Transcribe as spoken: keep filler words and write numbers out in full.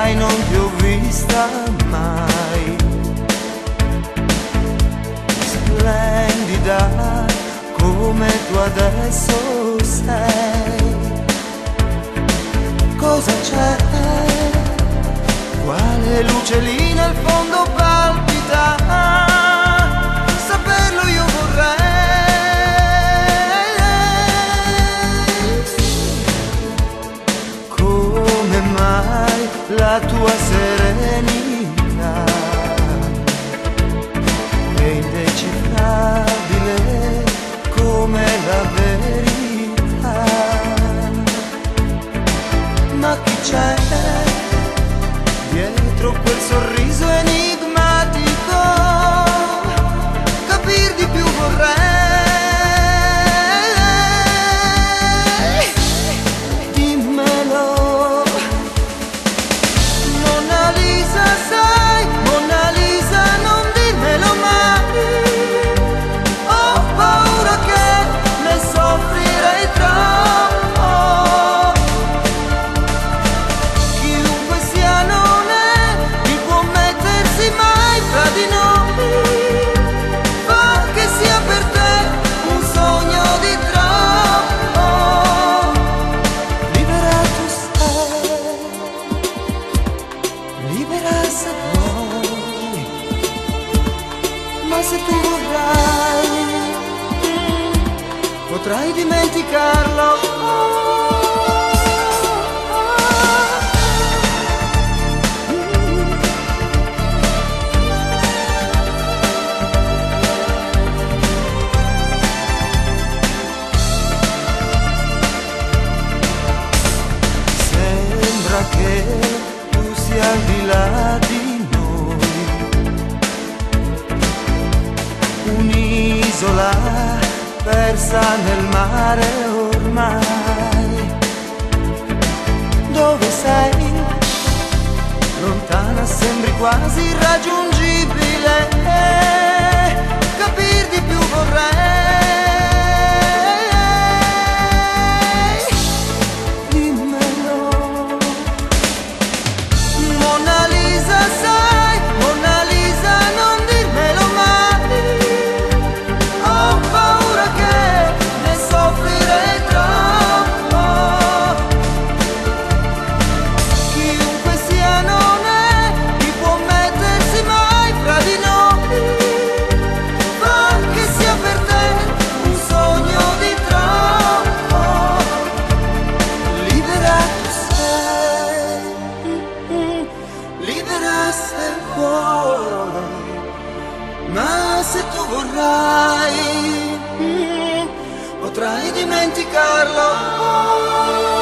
sai, non ti ho vista mai. Splendida come tu adesso sei. Cosa c'è? Quale luce lì nel fondo palpita? Saperlo io vorrei. Come mai la tua serenità è indecifrabile come la verità? Ma chi c'è dietro quel sorriso enigmatico? Capir di più vorrei. Dimmelo. Mona Lisa, sai, Mona Lisa, non dirmelo mai. Ho paura che ne soffrirei troppo. Chiunque sia non è, chi può mettersi mai fra di noi. Fa che sia per te un sogno di troppo. Libera tu sei, libera se vuoi, ma se tu vorrai potrai dimenticarlo. Sembra che tu sia al di là di noi, un'isola persa nel mare ormai. Dove sei? Lontana, sembri quasi irraggiungibile. Capir di più vorrei. Dimmelo. Mona Lisa, sai, Mona Lisa, non dirmelo mai. Ho paura che ne soffrirei troppo. Chiunque sia non è, chi può mettersi mai fra di noi. Fa che sia per te un sogno di troppo. Libera tu sei, libera se vuoi, ma se tu vorrai potrai dimenticarlo.